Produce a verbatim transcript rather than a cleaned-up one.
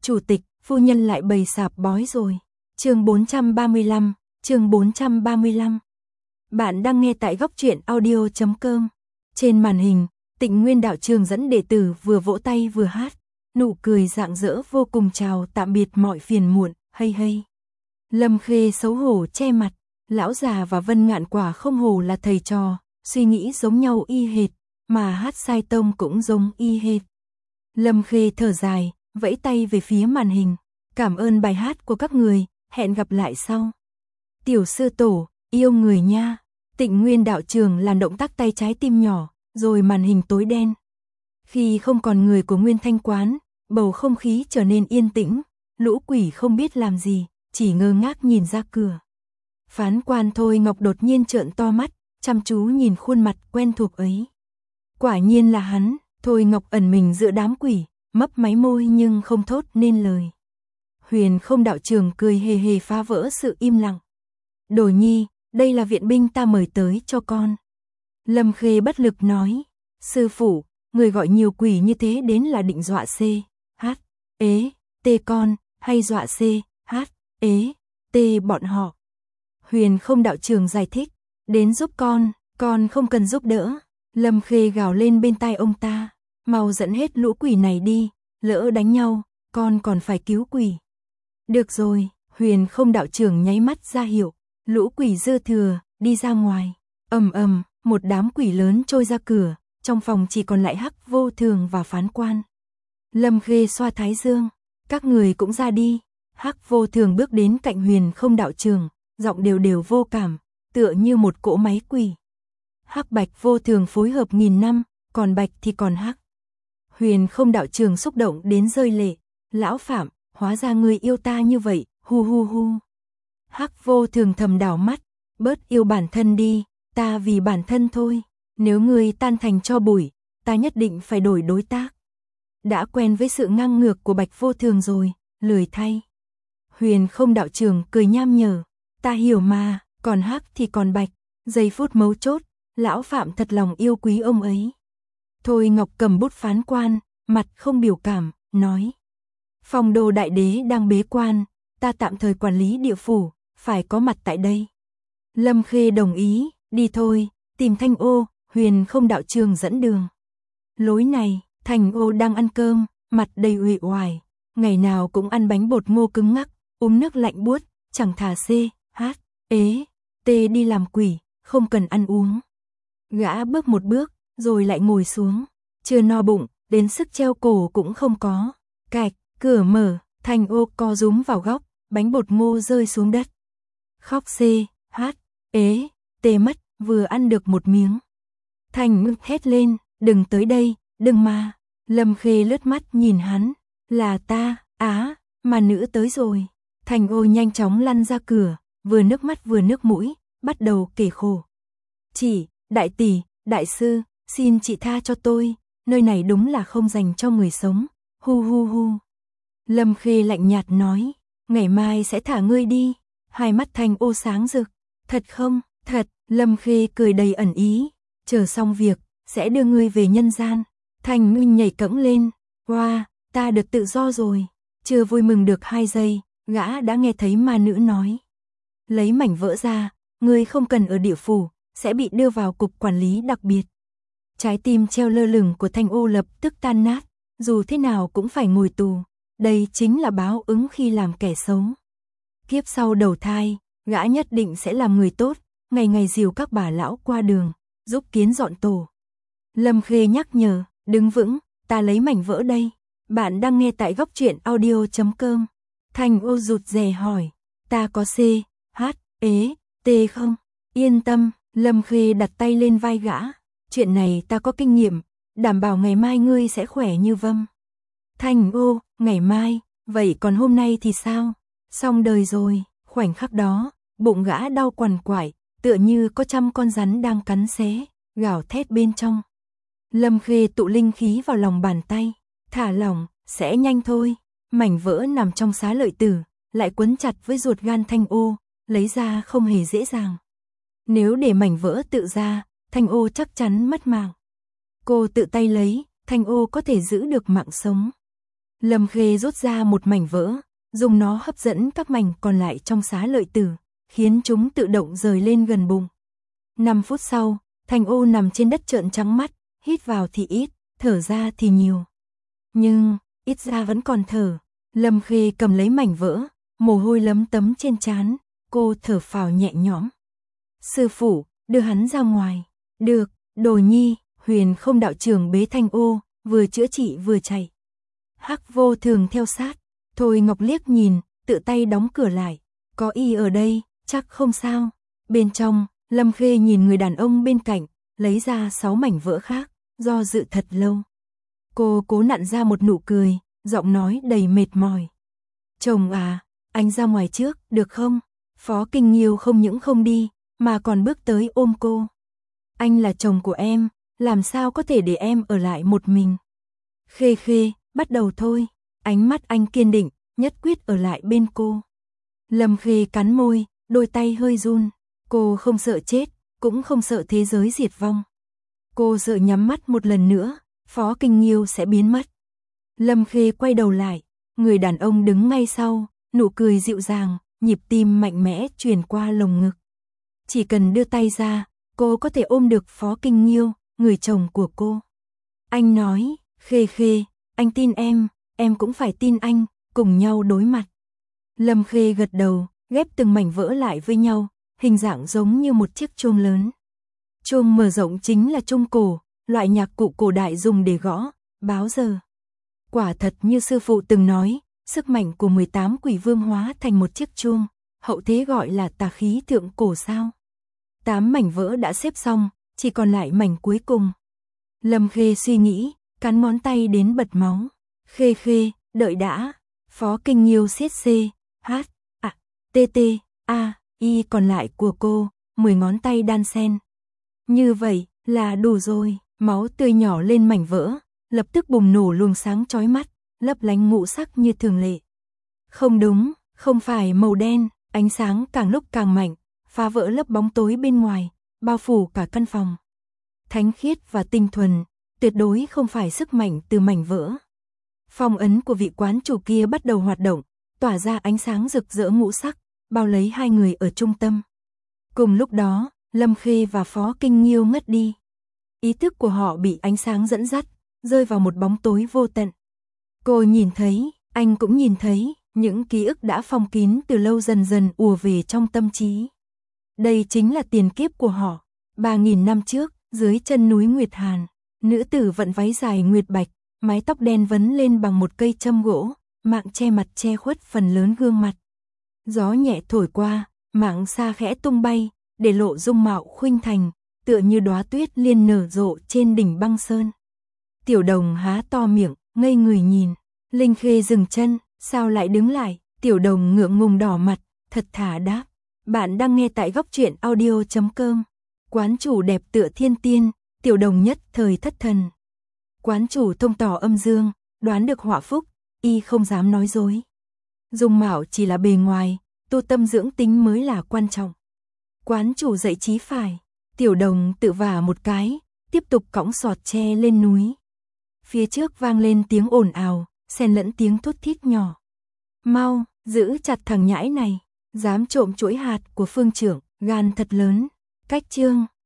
Chủ tịch, phu nhân lại bày sạp bói rồi. Chương bốn trăm ba mươi lăm, chương bốn trăm ba mươi lăm. Bạn đang nghe tại góc truyện audio chấm com. Trên màn hình, Tịnh Nguyên đạo trường dẫn đệ tử vừa vỗ tay vừa hát, nụ cười rạng rỡ vô cùng chào tạm biệt mọi phiền muộn, hay hay. Lâm Khê xấu hổ che mặt, lão già và Vân Ngạn quả không hổ là thầy trò, suy nghĩ giống nhau y hệt, mà hát sai tông cũng giống y hệt. Lâm Khê thở dài, vẫy tay về phía màn hình, cảm ơn bài hát của các người, hẹn gặp lại sau. Tiểu sư tổ, yêu người nha. Tịnh Nguyên đạo trường làm động tác tay trái tim nhỏ, rồi màn hình tối đen. Khi không còn người của Nguyên Thanh quán, bầu không khí trở nên yên tĩnh, lũ quỷ không biết làm gì, chỉ ngơ ngác nhìn ra cửa. Phán quan Thôi Ngọc đột nhiên trợn to mắt, chăm chú nhìn khuôn mặt quen thuộc ấy. Quả nhiên là hắn. Thôi Ngọc ẩn mình giữa đám quỷ, mấp máy môi nhưng không thốt nên lời. Huyền Không đạo trường cười hề hề phá vỡ sự im lặng. Đồ nhi, đây là viện binh ta mời tới cho con. Lâm Khê bất lực nói, sư phụ, người gọi nhiều quỷ như thế đến là định dọa C, H, ế, T con, hay dọa C, H, ế, T bọn họ. Huyền Không đạo trường giải thích, đến giúp con, con không cần giúp đỡ. Lâm Khê gào lên bên tai ông ta, mau dẫn hết lũ quỷ này đi, lỡ đánh nhau, con còn phải cứu quỷ. Được rồi, Huyền Không đạo trưởng nháy mắt ra hiệu, lũ quỷ dư thừa, đi ra ngoài. Ầm ầm, một đám quỷ lớn trôi ra cửa, trong phòng chỉ còn lại Hắc Vô Thường và Phán quan. Lâm Khê xoa thái dương, các người cũng ra đi. Hắc Vô Thường bước đến cạnh Huyền Không đạo trưởng, giọng đều đều vô cảm, tựa như một cỗ máy quỷ. Hắc Bạch Vô Thường phối hợp nghìn năm, còn Bạch thì còn Hắc. Huyền Không đạo trường xúc động đến rơi lệ, lão Phạm, hóa ra ngươi yêu ta như vậy, hu hu hu. Hắc Vô Thường thầm đảo mắt, bớt yêu bản thân đi, ta vì bản thân thôi, nếu ngươi tan thành tro bụi, ta nhất định phải đổi đối tác. Đã quen với sự ngang ngược của Bạch Vô Thường rồi, lười thay. Huyền Không đạo trường cười nham nhở, ta hiểu mà, còn Hắc thì còn Bạch, giây phút mấu chốt. Lão Phạm thật lòng yêu quý ông ấy. Thôi Ngọc cầm bút phán quan, mặt không biểu cảm, nói. Phong Đô đại đế đang bế quan, ta tạm thời quản lý địa phủ, phải có mặt tại đây. Lâm Khê đồng ý, đi thôi, tìm Thanh Ô, Huyền Không đạo trường dẫn đường. Lối này, Thanh Ô đang ăn cơm, mặt đầy uể oải, ngày nào cũng ăn bánh bột ngô cứng ngắc, uống nước lạnh buốt, chẳng thà C, H, ế, T đi làm quỷ, không cần ăn uống. Gã bước một bước, rồi lại ngồi xuống, chưa no bụng, đến sức treo cổ cũng không có. Cạch, cửa mở, Thanh Ô co rúm vào góc, bánh bột ngô rơi xuống đất. Khóc C, H, ế, T mất, vừa ăn được một miếng. Thanh ngực hét lên, đừng tới đây, đừng mà. Lâm Khê lướt mắt nhìn hắn, là ta, á, mà nữ tới rồi. Thanh Ô nhanh chóng lăn ra cửa, vừa nước mắt vừa nước mũi, bắt đầu kể khổ. Chị, đại tỷ, đại sư, xin chị tha cho tôi, nơi này đúng là không dành cho người sống, hu hu hu. Lâm Khê lạnh nhạt nói, ngày mai sẽ thả ngươi đi. Hai mắt Thanh Ô sáng rực, thật không, thật. Lâm Khê cười đầy ẩn ý, chờ xong việc, sẽ đưa ngươi về nhân gian. Thanh Ngưng nhảy cẫng lên, wow, ta được tự do rồi. Chưa vui mừng được hai giây, gã đã nghe thấy ma nữ nói. Lấy mảnh vỡ ra, ngươi không cần ở địa phủ, sẽ bị đưa vào cục quản lý đặc biệt. Trái tim treo lơ lửng của Thanh Ô lập tức tan nát, dù thế nào cũng phải ngồi tù, đây chính là báo ứng khi làm kẻ xấu. Kiếp sau đầu thai, gã nhất định sẽ làm người tốt, ngày ngày dìu các bà lão qua đường, giúp kiến dọn tổ. Lâm Khê nhắc nhở, đứng vững, ta lấy mảnh vỡ đây. Bạn đang nghe tại góc truyện audio chấm com. Thanh Ô rụt rè hỏi, ta có C, H, ế, T không? Yên tâm. Lâm Khê đặt tay lên vai gã, chuyện này ta có kinh nghiệm, đảm bảo ngày mai ngươi sẽ khỏe như vâm. Thanh Ô, ngày mai, vậy còn hôm nay thì sao? Xong đời rồi. Khoảnh khắc đó, bụng gã đau quằn quại, tựa như có trăm con rắn đang cắn xé, gào thét bên trong. Lâm Khê tụ linh khí vào lòng bàn tay, thả lỏng, sẽ nhanh thôi. Mảnh vỡ nằm trong xá lợi tử, lại quấn chặt với ruột gan Thanh Ô, lấy ra không hề dễ dàng. Nếu để mảnh vỡ tự ra, Thanh Ô chắc chắn mất mạng. Cô tự tay lấy, Thanh Ô có thể giữ được mạng sống. Lâm Khê rút ra một mảnh vỡ, dùng nó hấp dẫn các mảnh còn lại trong xá lợi tử, khiến chúng tự động rời lên gần bụng. năm phút sau, Thành Ô nằm trên đất trợn trắng mắt, hít vào thì ít, thở ra thì nhiều. Nhưng, ít ra vẫn còn thở. Lâm Khê cầm lấy mảnh vỡ, mồ hôi lấm tấm trên trán, cô thở phào nhẹ nhõm. Sư phụ, đưa hắn ra ngoài. Được, Đồ Nhi. Huyền Không đạo trưởng bế Thanh Ô, vừa chữa trị vừa chạy. Hắc Vô Thường theo sát. Thôi Ngọc liếc nhìn, tự tay đóng cửa lại. Có y ở đây, chắc không sao. Bên trong, Lâm Khê nhìn người đàn ông bên cạnh, lấy ra sáu mảnh vỡ khác, do dự thật lâu. Cô cố nặn ra một nụ cười, giọng nói đầy mệt mỏi. Chồng à, anh ra ngoài trước, được không? Phó Kinh Nghiêu không những không đi, mà còn bước tới ôm cô. Anh là chồng của em, làm sao có thể để em ở lại một mình? Khê Khê, bắt đầu thôi. Ánh mắt anh kiên định, nhất quyết ở lại bên cô. Lâm Khê cắn môi, đôi tay hơi run. Cô không sợ chết, cũng không sợ thế giới diệt vong. Cô sợ nhắm mắt một lần nữa, Phó Kinh Nghiêu sẽ biến mất. Lâm Khê quay đầu lại, người đàn ông đứng ngay sau, nụ cười dịu dàng, nhịp tim mạnh mẽ truyền qua lồng ngực. Chỉ cần đưa tay ra, cô có thể ôm được Phó Kinh Nghiêu, người chồng của cô. Anh nói, Khê Khê, anh tin em, em cũng phải tin anh, cùng nhau đối mặt. Lâm Khê gật đầu, ghép từng mảnh vỡ lại với nhau, hình dạng giống như một chiếc chuông lớn. Chuông mở rộng chính là chuông cổ, loại nhạc cụ cổ đại dùng để gõ, báo giờ. Quả thật như sư phụ từng nói, sức mạnh của mười tám quỷ vương hóa thành một chiếc chuông, hậu thế gọi là tà khí thượng cổ sao. Tám mảnh vỡ đã xếp xong, chỉ còn lại mảnh cuối cùng. Lâm Khê suy nghĩ, cắn ngón tay đến bật máu. Khê Khê, đợi đã. Phó Kinh Nghiêu siết C, H, A, T T, A, Y còn lại của cô, mười ngón tay đan xen. Như vậy, là đủ rồi. Máu tươi nhỏ lên mảnh vỡ, lập tức bùng nổ luồng sáng chói mắt, lấp lánh ngũ sắc như thường lệ. Không đúng, không phải màu đen, ánh sáng càng lúc càng mạnh, phá vỡ lớp bóng tối bên ngoài, bao phủ cả căn phòng. Thánh khiết và tinh thuần, tuyệt đối không phải sức mạnh từ mảnh vỡ. Phong ấn của vị quán chủ kia bắt đầu hoạt động, tỏa ra ánh sáng rực rỡ ngũ sắc, bao lấy hai người ở trung tâm. Cùng lúc đó, Lâm Khê và Phó Kinh Nghiêu ngất đi. Ý thức của họ bị ánh sáng dẫn dắt, rơi vào một bóng tối vô tận. Cô nhìn thấy, anh cũng nhìn thấy, những ký ức đã phong kín từ lâu dần dần ùa về trong tâm trí. Đây chính là tiền kiếp của họ. Ba nghìn năm trước, dưới chân núi Nguyệt Hàn, nữ tử vận váy dài nguyệt bạch, mái tóc đen vấn lên bằng một cây châm gỗ, mạng che mặt che khuất phần lớn gương mặt. Gió nhẹ thổi qua, mạng xa khẽ tung bay, để lộ dung mạo khuynh thành, tựa như đóa tuyết liên nở rộ trên đỉnh băng sơn. Tiểu Đồng há to miệng, ngây người nhìn. Linh Khê dừng chân, sao lại đứng lại? Tiểu Đồng ngượng ngùng đỏ mặt, thật thà đáp. Bạn đang nghe tại góc truyện audio chấm com. Quán chủ đẹp tựa thiên tiên, Tiểu Đồng nhất thời thất thần. Quán chủ thông tỏ âm dương, đoán được họa phúc, y không dám nói dối. Dung mạo chỉ là bề ngoài, tu tâm dưỡng tính mới là quan trọng. Quán chủ dạy chí phải. Tiểu Đồng tự vả một cái, tiếp tục cõng sọt tre lên núi. Phía trước vang lên tiếng ồn ào, xen lẫn tiếng thút thít nhỏ. Mau, giữ chặt thằng nhãi này, dám trộm chuỗi hạt của phương trưởng, gan thật lớn. Cách chương